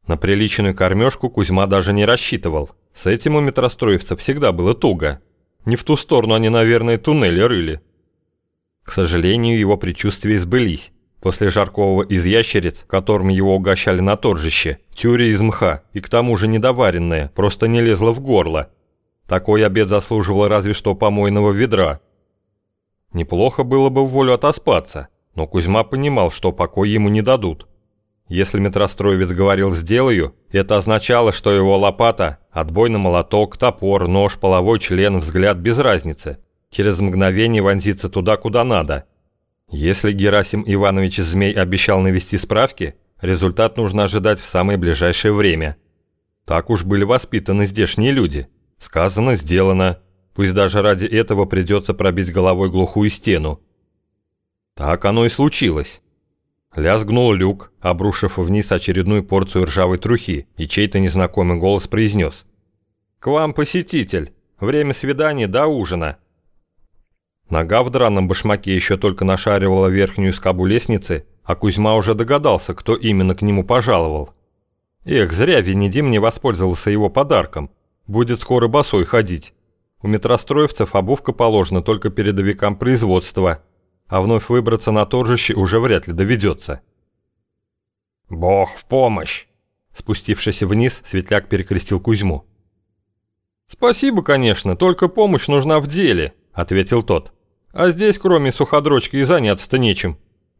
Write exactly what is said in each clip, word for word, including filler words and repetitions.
На приличную кормежку Кузьма даже не рассчитывал. С этим у метростроевцев всегда было туго. Не в ту сторону они, наверное, туннели рыли. К сожалению, его предчувствия сбылись. После жаркого из ящериц, которым его угощали на торжище, тюря из мха и к тому же недоваренная, просто не лезла в горло. Такой обед заслуживал разве что помойного ведра. Неплохо было бы в волю отоспаться, но Кузьма понимал, что покой ему не дадут. Если метростроевец говорил «сделаю», это означало, что его лопата, отбойный молоток, топор, нож, половой член, взгляд без разницы. Через мгновение вонзиться туда, куда надо. Если Герасим Иванович Змей обещал навести справки, результат нужно ожидать в самое ближайшее время. Так уж были воспитаны здешние люди. Сказано, сделано. Пусть даже ради этого придется пробить головой глухую стену. Так оно и случилось. Лязгнул люк, обрушив вниз очередную порцию ржавой трухи, и чей-то незнакомый голос произнес: «К вам посетитель! Время свидания до ужина!» Нога в драном башмаке еще только нашаривала верхнюю скобу лестницы, а Кузьма уже догадался, кто именно к нему пожаловал. Эх, зря Венедим не воспользовался его подарком. Будет скоро босой ходить. У метростроевцев обувка положена только передовикам производства, а вновь выбраться на торжище уже вряд ли доведется. «Бог в помощь!» Спустившись вниз, Светляк перекрестил Кузьму. «Спасибо, конечно, только помощь нужна в деле», — ответил тот. «А здесь, кроме суходрочки, и заняться-то нечем».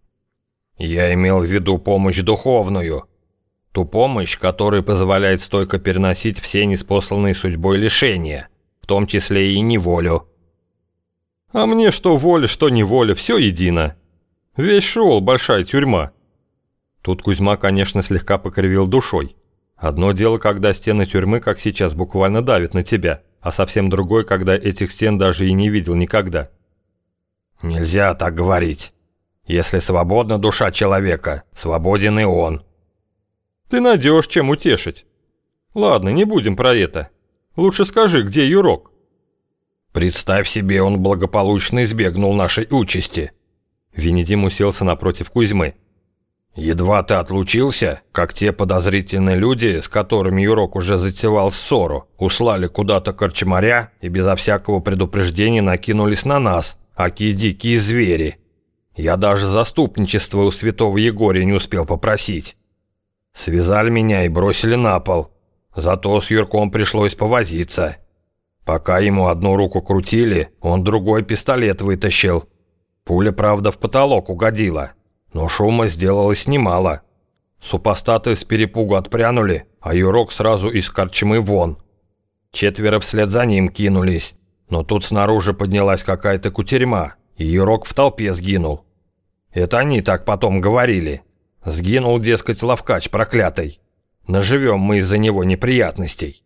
«Я имел в виду помощь духовную. Ту помощь, которая позволяет стойко переносить все неспосланные судьбой лишения, в том числе и неволю». «А мне что воля, что неволя, все едино. Весь шел, большая тюрьма». Тут Кузьма, конечно, слегка покривил душой. Одно дело, когда стены тюрьмы, как сейчас, буквально давят на тебя, а совсем другое, когда этих стен даже и не видел никогда. «Нельзя так говорить. Если свободна душа человека, свободен и он». «Ты найдешь, чем утешить. Ладно, не будем про это. Лучше скажи, где Юрок?» «Представь себе, он благополучно избегнул нашей участи». Венедим уселся напротив Кузьмы. «Едва ты отлучился, как те подозрительные люди, с которыми Юрок уже затевал ссору, услали куда-то корчмаря и безо всякого предупреждения накинулись на нас, аки дикие звери. Я даже заступничество у святого Егория не успел попросить. Связали меня и бросили на пол. Зато с Юрком пришлось повозиться. Пока ему одну руку крутили, он другой пистолет вытащил. Пуля, правда, в потолок угодила, но шума сделалось немало. Супостаты с перепугу отпрянули, а Юрок сразу из корчмы вон. Четверо вслед за ним кинулись, но тут снаружи поднялась какая-то кутерьма, и Юрок в толпе сгинул. Это они так потом говорили. Сгинул, дескать, ловкач проклятый. Наживем мы из-за него неприятностей».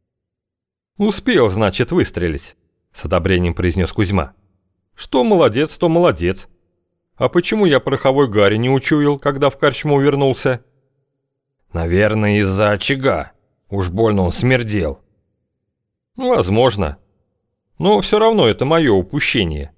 «Успел, значит, выстрелить», — с одобрением произнес Кузьма. «Что молодец, то молодец. А почему я пороховой гари не учуял, когда в корчму вернулся?» «Наверное, из-за очага. Уж больно он смердел». «Возможно. Но все равно это мое упущение».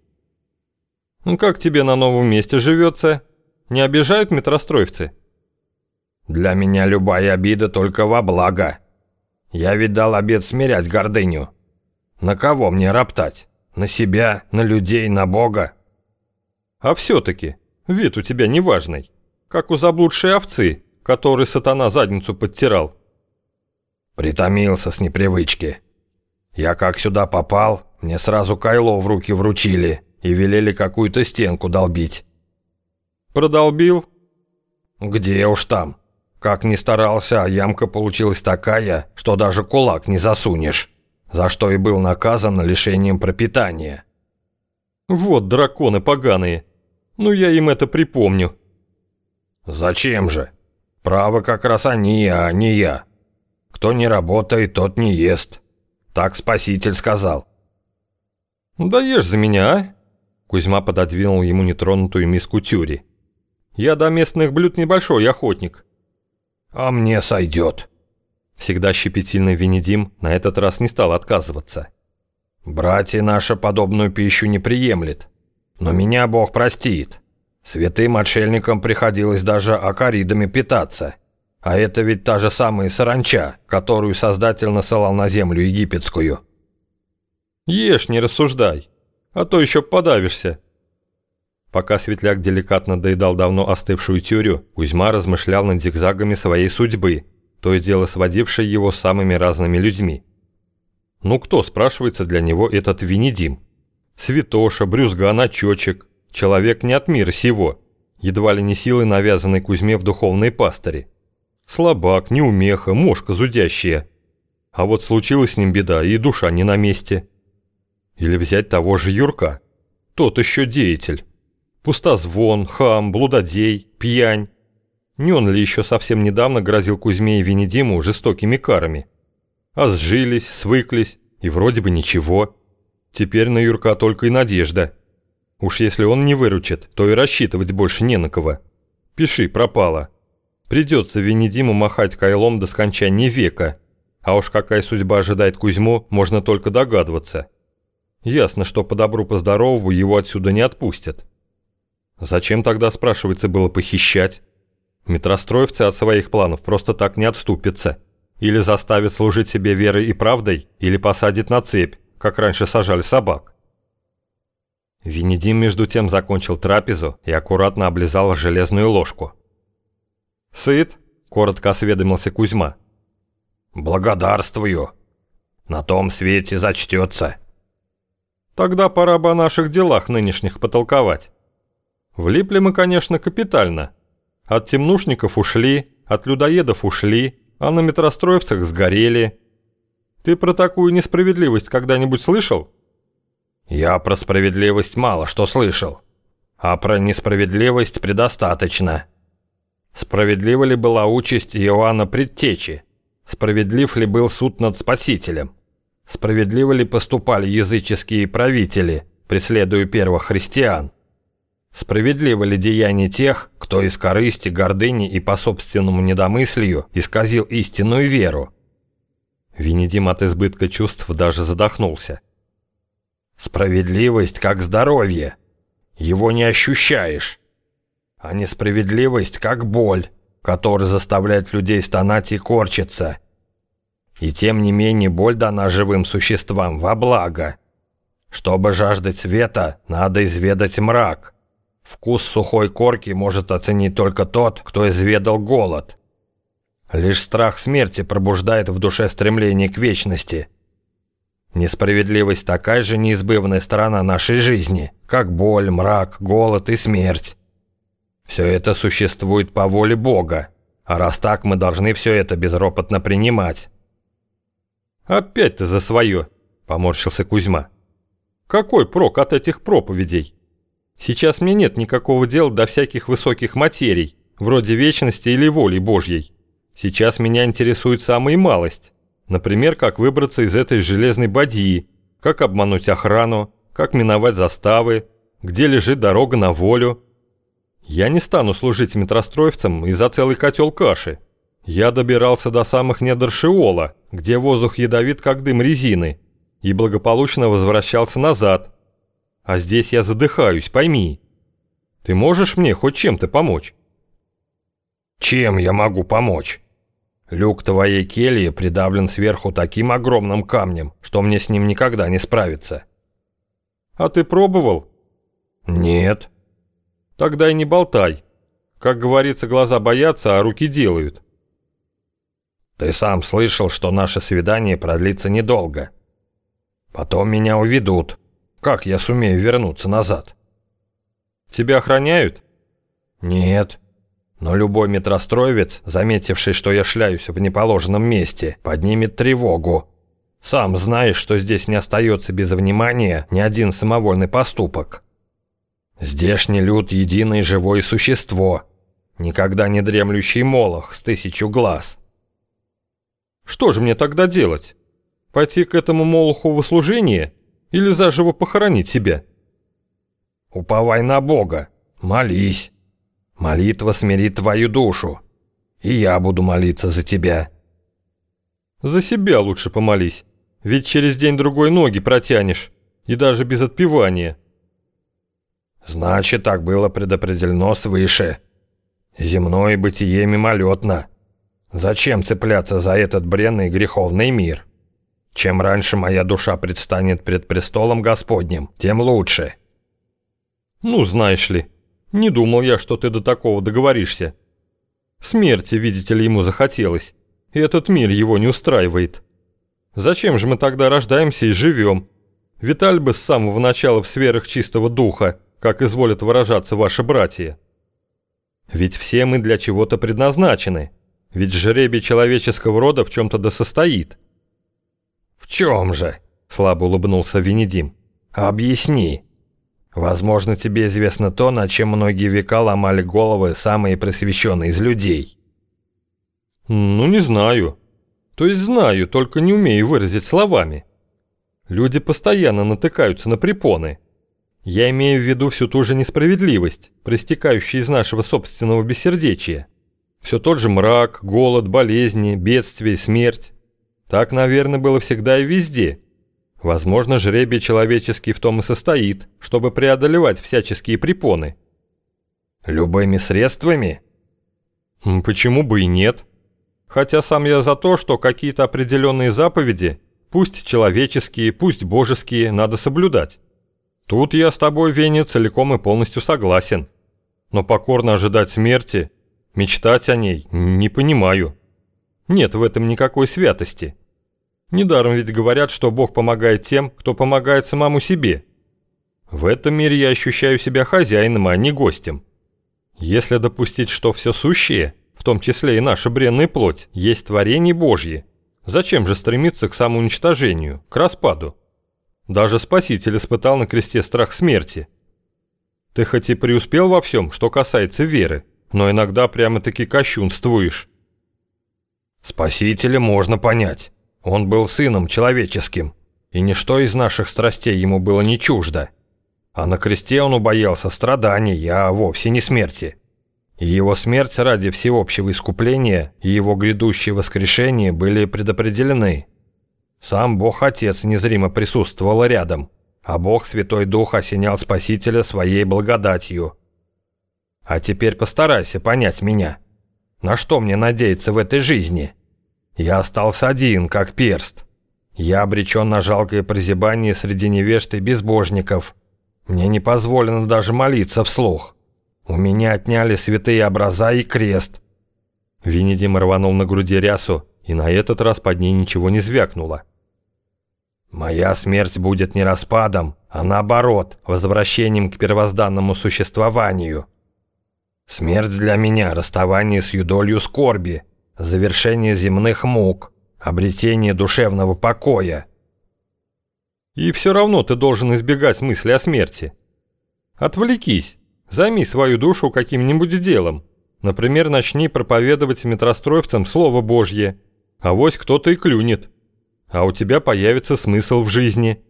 «Как тебе на новом месте живется? Не обижают метростроевцы?» «Для меня любая обида только во благо. Я ведь дал обет смирять гордыню. На кого мне роптать? На себя, на людей, на Бога?» «А все-таки вид у тебя неважный, как у заблудшей овцы, которой сатана задницу подтирал». «Притомился с непривычки. Я как сюда попал, мне сразу кайло в руки вручили и велели какую-то стенку долбить». «Продолбил?» «Где уж там. Как ни старался, а ямка получилась такая, что даже кулак не засунешь, за что и был наказан лишением пропитания». «Вот драконы поганые. Ну я им это припомню». «Зачем же? Право как раз они, а не я. Кто не работает, тот не ест. Так Спаситель сказал». «Да ешь за меня, а?» Кузьма пододвинул ему нетронутую миску тюри. «Я до местных блюд небольшой охотник». «А мне сойдет». Всегда щепетильный Венедим на этот раз не стал отказываться. «Братья наши подобную пищу не приемлет. Но меня Бог простит. Святым отшельникам приходилось даже акаридами питаться. А это ведь та же самая саранча, которую Создатель насылал на землю египетскую. Ешь, не рассуждай, а то еще подавишься. Пока Светляк деликатно доедал давно остывшую тюрю, Кузьма размышлял над зигзагами своей судьбы, то и дело сводившей его с самыми разными людьми. Ну кто, спрашивается, для него этот Венедим? Святоша, брюзга, начёчек, человек не от мира сего, едва ли не силой навязанной Кузьме в духовные пастыри. Слабак, неумеха, мошка зудящая. А вот случилась с ним беда, и душа не на месте. Или взять того же Юрка. Тот еще деятель. Пустозвон, хам, блудодей, пьянь. Не он ли еще совсем недавно грозил Кузьме и Венедиму жестокими карами? А сжились, свыклись, и вроде бы ничего. Теперь на Юрка только и надежда. Уж если он не выручит, то и рассчитывать больше не на кого. Пиши, пропало. Придется Венедиму махать кайлом до скончания века. А уж какая судьба ожидает Кузьму, можно только догадываться. Ясно, что по добру по здорову его отсюда не отпустят. Зачем тогда, спрашивается, было похищать? Метростроевцы от своих планов просто так не отступятся. Или заставят служить себе верой и правдой, или посадят на цепь, как раньше сажали собак. Венедим между тем закончил трапезу и аккуратно облизал железную ложку. «Сыт?» – коротко осведомился Кузьма. «Благодарствую. На том свете зачтется». «Тогда пора бы о наших делах нынешних потолковать. Влипли мы, конечно, капитально. От темнушников ушли, от людоедов ушли, а на метростроевцах сгорели. Ты про такую несправедливость когда-нибудь слышал?» «Я про справедливость мало что слышал, а про несправедливость предостаточно. Справедлива ли была участь Иоанна Предтечи? Справедлив ли был суд над Спасителем? Справедливо ли поступали языческие правители, преследуя первых христиан? Справедливо ли деяние тех, кто из корысти, гордыни и по собственному недомыслию исказил истинную веру?» Венедим от избытка чувств даже задохнулся. «Справедливость как здоровье. Его не ощущаешь. А несправедливость как боль, которая заставляет людей стонать и корчиться. И тем не менее боль дана живым существам во благо. Чтобы жаждать света, надо изведать мрак. Вкус сухой корки может оценить только тот, кто изведал голод. Лишь страх смерти пробуждает в душе стремление к вечности. Несправедливость такая же неизбывная сторона нашей жизни, как боль, мрак, голод и смерть. Все это существует по воле Бога, а раз так, мы должны все это безропотно принимать». «Опять ты за свое», – поморщился Кузьма. «Какой прок от этих проповедей? Сейчас мне нет никакого дела до всяких высоких материй, вроде вечности или воли Божьей. Сейчас меня интересует самая малость. Например, как выбраться из этой железной бадьи, как обмануть охрану, как миновать заставы, где лежит дорога на волю. Я не стану служить метростроевцам из-за целый котел каши. Я добирался до самых недр Шеола, где воздух ядовит, как дым резины, и благополучно возвращался назад. А здесь я задыхаюсь, пойми. Ты можешь мне хоть чем-то помочь?» «Чем я могу помочь? Люк твоей кельи придавлен сверху таким огромным камнем, что мне с ним никогда не справиться». «А ты пробовал?» «Нет». «Тогда и не болтай. Как говорится, глаза боятся, а руки делают». «Ты сам слышал, что наше свидание продлится недолго. Потом меня уведут. Как я сумею вернуться назад?» «Тебя охраняют?» «Нет. Но любой метростроевец, заметивший, что я шляюсь в неположенном месте, поднимет тревогу. Сам знаешь, что здесь не остается без внимания ни один самовольный поступок. Здешний люд — единое живое существо, никогда не дремлющий молох с тысячу глаз». «Что же мне тогда делать? Пойти к этому молоху в услужение или заживо похоронить себя?» «Уповай на Бога, молись. Молитва смирит твою душу, и я буду молиться за тебя». «За себя лучше помолись, ведь через день-другой ноги протянешь, и даже без отпевания». «Значит, так было предопределено свыше. Земное бытие мимолетно. Зачем цепляться за этот бренный греховный мир? Чем раньше моя душа предстанет пред престолом Господним, тем лучше. Ну, знаешь ли, не думал я, что ты до такого договоришься. Смерти, видите ли, ему захотелось, и этот мир его не устраивает. Зачем же мы тогда рождаемся и живем? Виталь бы с самого начала в сферах чистого духа, как изволят выражаться ваши братья. Ведь все мы для чего-то предназначены, ведь жребий человеческого рода в чем-то да состоит. В чем же? Слабо улыбнулся Венедим. Объясни. Возможно, тебе известно то, над чем многие века ломали головы самые просвещенные из людей. Ну, не знаю. То есть знаю, только не умею выразить словами. Люди постоянно натыкаются на препоны. Я имею в виду всю ту же несправедливость, проистекающую из нашего собственного бессердечия. Все тот же мрак, голод, болезни, бедствия, смерть. Так, наверное, было всегда и везде. Возможно, жребий человеческий в том и состоит, чтобы преодолевать всяческие препоны. Любыми средствами? Почему бы и нет? Хотя сам я за то, что какие-то определенные заповеди, пусть человеческие, пусть божеские, надо соблюдать. Тут я с тобой, Веня, целиком и полностью согласен. Но покорно ожидать смерти, мечтать о ней, не понимаю. Нет в этом никакой святости. Недаром ведь говорят, что Бог помогает тем, кто помогает самому себе. В этом мире я ощущаю себя хозяином, а не гостем. Если допустить, что все сущее, в том числе и наша бренная плоть, есть творение Божье, зачем же стремиться к самоуничтожению, к распаду? Даже Спаситель испытал на кресте страх смерти. Ты хоть и преуспел во всем, что касается веры, но иногда прямо-таки кощунствуешь. Спасителя можно понять. Он был сыном человеческим, и ничто из наших страстей ему было не чуждо. А на кресте он убоялся страданий, а вовсе не смерти. И его смерть ради всеобщего искупления и его грядущее воскрешение были предопределены. Сам Бог-Отец незримо присутствовал рядом, а Бог Святой Дух осенял Спасителя своей благодатью. А теперь постарайся понять меня. На что мне надеяться в этой жизни? Я остался один, как перст. Я обречен на жалкое прозябание среди невежд и безбожников. Мне не позволено даже молиться вслух. У меня отняли святые образа и крест. Венедим рванул на груди рясу, и на этот раз под ней ничего не звякнуло. Моя смерть будет не распадом, а наоборот, возвращением к первозданному существованию. Смерть для меня – расставание с юдолью скорби, завершение земных мук, обретение душевного покоя. И все равно ты должен избегать мысли о смерти. Отвлекись, займи свою душу каким-нибудь делом. Например, начни проповедовать метростроевцам Слово Божье. Авось кто-то и клюнет. А у тебя появится смысл в жизни.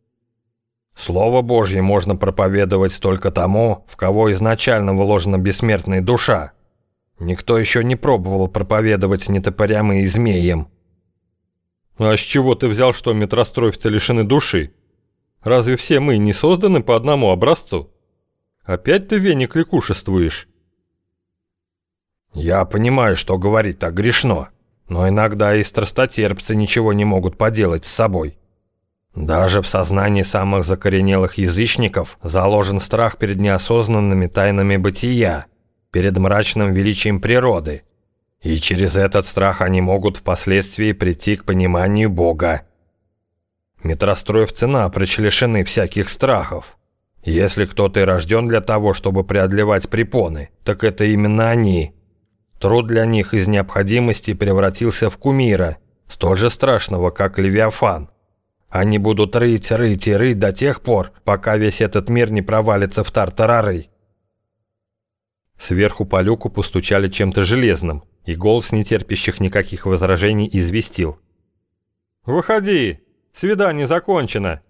Слово Божье можно проповедовать только тому, в кого изначально вложена бессмертная душа. Никто еще не пробовал проповедовать нетопырям и змеям. А с чего ты взял, что метростроевцы лишены души? Разве все мы не созданы по одному образцу? Опять ты, Веня, кликушествуешь. Я понимаю, что говорить так грешно, но иногда и страстотерпцы ничего не могут поделать с собой. Даже в сознании самых закоренелых язычников заложен страх перед неосознанными тайнами бытия, перед мрачным величием природы, и через этот страх они могут впоследствии прийти к пониманию Бога. Метростроевцы напрочь лишены всяких страхов. Если кто-то и рожден для того, чтобы преодолевать препоны, так это именно они. Труд для них из необходимости превратился в кумира, столь же страшного, как Левиафан. Они будут рыть, рыть и рыть до тех пор, пока весь этот мир не провалится в тартарары. Сверху по люку постучали чем-то железным, и голос нетерпящих никаких возражений известил. «Выходи! Свидание закончено!»